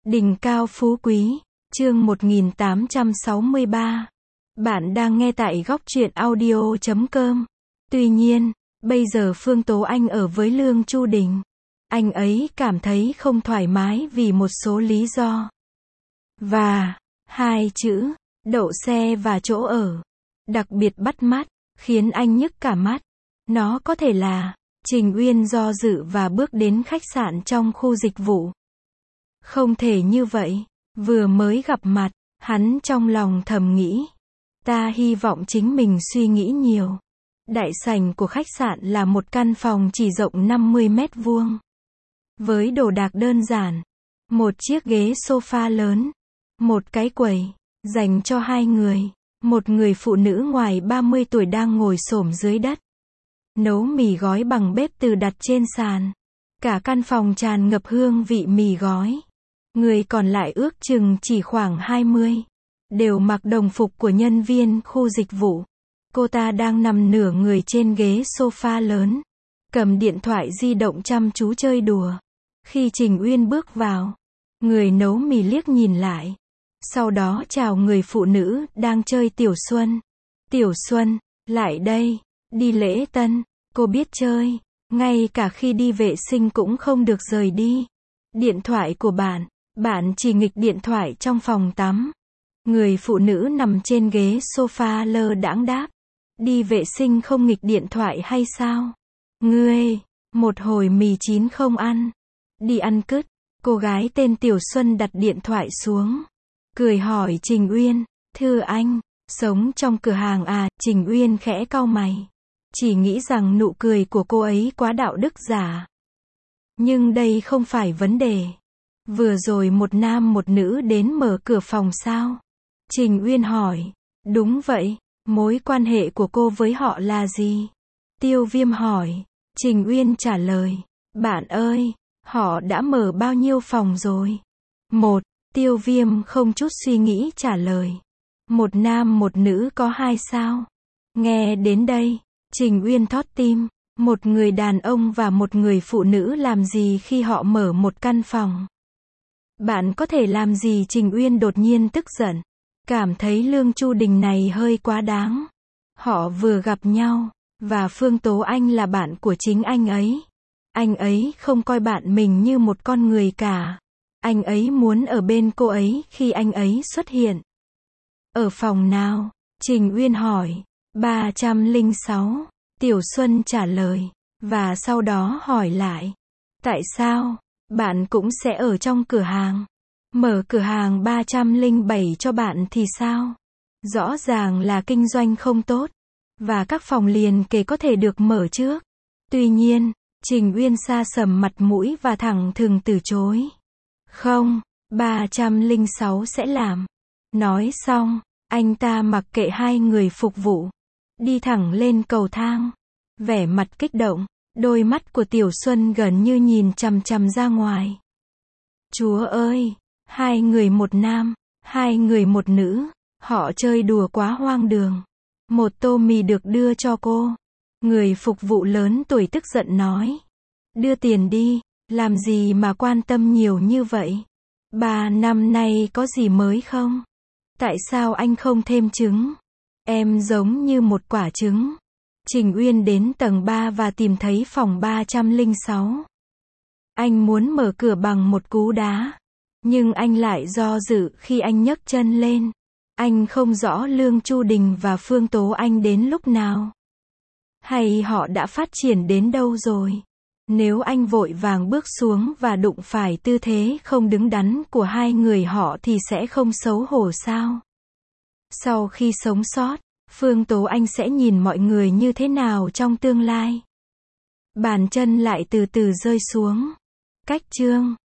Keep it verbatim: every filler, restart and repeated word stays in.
Đỉnh cao phú quý, chương một nghìn tám trăm sáu mươi ba. Bạn đang nghe tại góc truyện audio chấm com. Tuy nhiên, bây giờ Phương Tố Anh ở với Lương Chu Đình. Anh ấy cảm thấy không thoải mái vì một số lý do. Và, hai chữ, đậu xe và chỗ ở, đặc biệt bắt mắt, khiến anh nhức cả mắt. Nó có thể là, Trình Uyên do dự và bước đến khách sạn trong khu dịch vụ. Không thể như vậy, vừa mới gặp mặt, hắn trong lòng thầm nghĩ. Ta hy vọng chính mình suy nghĩ nhiều. Đại sảnh của khách sạn là một căn phòng chỉ rộng năm mươi mét vuông. Với đồ đạc đơn giản, một chiếc ghế sofa lớn, một cái quầy, dành cho hai người, một người phụ nữ ngoài ba mươi tuổi đang ngồi xổm dưới đất. Nấu mì gói bằng bếp từ đặt trên sàn. Cả căn phòng tràn ngập hương vị mì gói. Người còn lại ước chừng chỉ khoảng hai mươi. Đều mặc đồng phục của nhân viên khu dịch vụ. Cô ta đang nằm nửa người trên ghế sofa lớn. Cầm điện thoại di động chăm chú chơi đùa. Khi Trình Uyên bước vào, người nấu mì liếc nhìn lại. Sau đó chào người phụ nữ đang chơi Tiểu Xuân. Tiểu Xuân, lại đây, đi lễ tân, cô biết chơi. Ngay cả khi đi vệ sinh cũng không được rời đi. Điện thoại của bạn, bạn chỉ nghịch điện thoại trong phòng tắm. Người phụ nữ nằm trên ghế sofa lơ đãng đáp. Đi vệ sinh không nghịch điện thoại hay sao? Ngươi, một hồi mì chín không ăn. Đi ăn cứt. Cô gái tên Tiểu Xuân đặt điện thoại xuống. Cười hỏi Trình Uyên, thưa anh, sống trong cửa hàng à? Trình Uyên khẽ cau mày. Chỉ nghĩ rằng nụ cười của cô ấy quá đạo đức giả. Nhưng đây không phải vấn đề. Vừa rồi một nam một nữ đến mở cửa phòng sao? Trình Uyên hỏi. Đúng vậy, mối quan hệ của cô với họ là gì? Tiêu Viêm hỏi. Trình Uyên trả lời. Bạn ơi, họ đã mở bao nhiêu phòng rồi? Một, Tiêu Viêm không chút suy nghĩ trả lời. Một nam một nữ có hai sao? Nghe đến đây, Trình Uyên thót tim. Một người đàn ông và một người phụ nữ làm gì khi họ mở một căn phòng? Bạn có thể làm gì? Trình Uyên đột nhiên tức giận. Cảm thấy Lương Chu Đình này hơi quá đáng. Họ vừa gặp nhau, và Phương Tố Anh là bạn của chính anh ấy. Anh ấy không coi bạn mình như một con người cả. Anh ấy muốn ở bên cô ấy khi anh ấy xuất hiện. Ở phòng nào? Trình Uyên hỏi. ba trăm lẻ sáu. Tiểu Xuân trả lời. Và sau đó hỏi lại. Tại sao? Bạn cũng sẽ ở trong cửa hàng. Mở cửa hàng ba trăm lẻ bảy cho bạn thì sao? Rõ ràng là kinh doanh không tốt. Và các phòng liền kề có thể được mở trước. Tuy nhiên, Trình Uyên sa sầm mặt mũi và thẳng thừng từ chối. Không, ba trăm lẻ sáu sẽ làm. Nói xong, anh ta mặc kệ hai người phục vụ. Đi thẳng lên cầu thang. Vẻ mặt kích động, đôi mắt của Tiểu Xuân gần như nhìn chằm chằm ra ngoài. Chúa ơi, hai người một nam, hai người một nữ, họ chơi đùa quá hoang đường. Một tô mì được đưa cho cô. Người phục vụ lớn tuổi tức giận nói. Đưa tiền đi, làm gì mà quan tâm nhiều như vậy? Ba năm nay có gì mới không? Tại sao anh không thêm trứng? Em giống như một quả trứng. Trình Uyên đến tầng ba và tìm thấy phòng ba trăm lẻ sáu. Anh muốn mở cửa bằng một cú đá. Nhưng anh lại do dự khi anh nhấc chân lên. Anh không rõ Lương Chu Đình và Phương Tố Anh đến lúc nào. Hay họ đã phát triển đến đâu rồi? Nếu anh vội vàng bước xuống và đụng phải tư thế không đứng đắn của hai người họ thì sẽ không xấu hổ sao? Sau khi sống sót, Phương Tố Anh sẽ nhìn mọi người như thế nào trong tương lai? Bàn chân lại từ từ rơi xuống. Cách chương